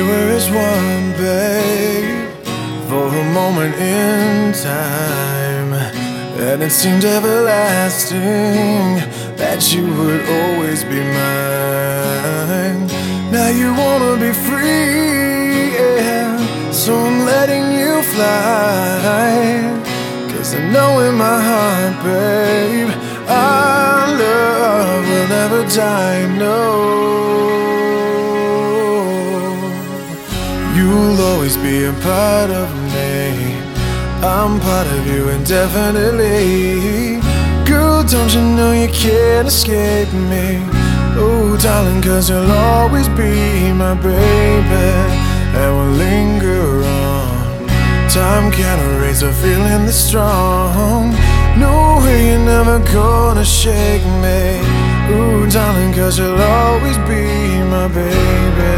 were as one, babe, for a moment in time, and it seemed everlasting that you would always be mine. Now you wanna be free, yeah, so I'm letting you fly. 'Cause I know in my heart, babe, our love will never die, no. You'll always be a part of me, I'm part of you indefinitely. Girl, don't you know you can't escape me? Oh, darling, 'cause you'll always be my baby, and we'll linger on. Time can't erase a feeling that's strong. No way, you're never gonna shake me. Ooh, darling, 'cause you'll always be my baby.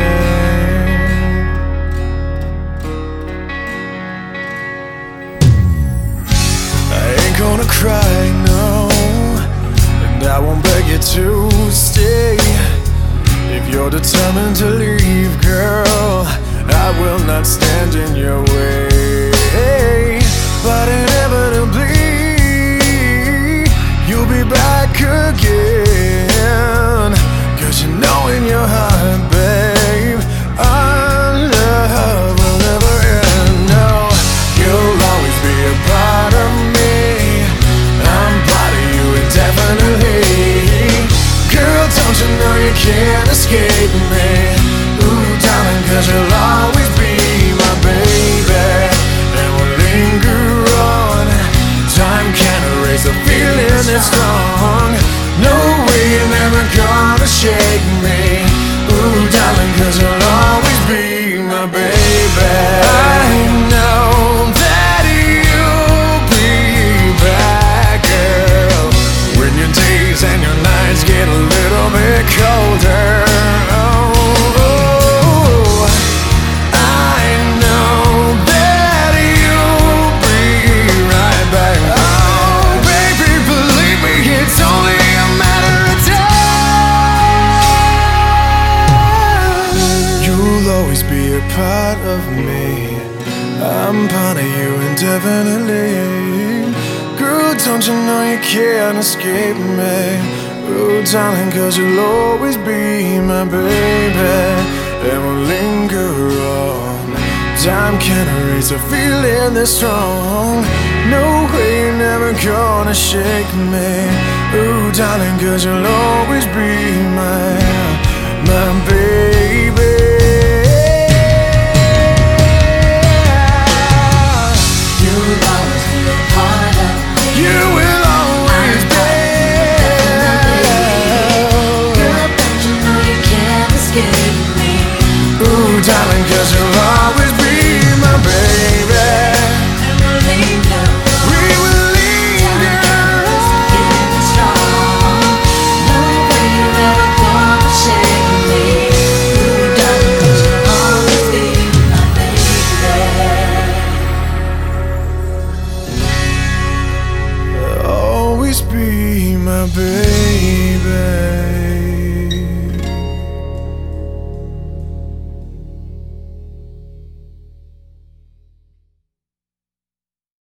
Gonna cry, no, and I won't beg you to stay. If you're determined to leave, girl, I will not stand in your way. But inevitably, you'll be back again. 'Cause you know in your heart, babe, our love will never end. No, you'll always be a part of me, definitely. Girl, don't you know you can't escape me? Ooh, darling, 'cause you'll always be my baby, and we'll linger on. Time can't erase a feeling that's strong. No way, you're never gonna shake me. Ooh, darling, 'cause you'll always be my baby. I know that you'll be back, girl, when your days and your nights get a little bit colder. Oh, I know that you'll be right back. Oh, baby, believe me, it's only a matter of time. You'll always be a part of me, I'm part of you indefinitely. Girl, don't you know you can't escape me? Oh, darling, 'cause you'll always be my baby, and we'll linger on. Time can't erase a feeling that's strong. No way, you're never gonna shake me. Oh, darling, 'cause you'll always be my baby. You'll always be a part of me. You will always be. Girl, don't you know you can't escape me? Ooh, darling, 'cause you'll always be my baby. And we'll linger on. We will linger Feeling strong. No way you're ever gonna shake me. Ooh, darling, 'cause you'll always be my baby. always be my baby.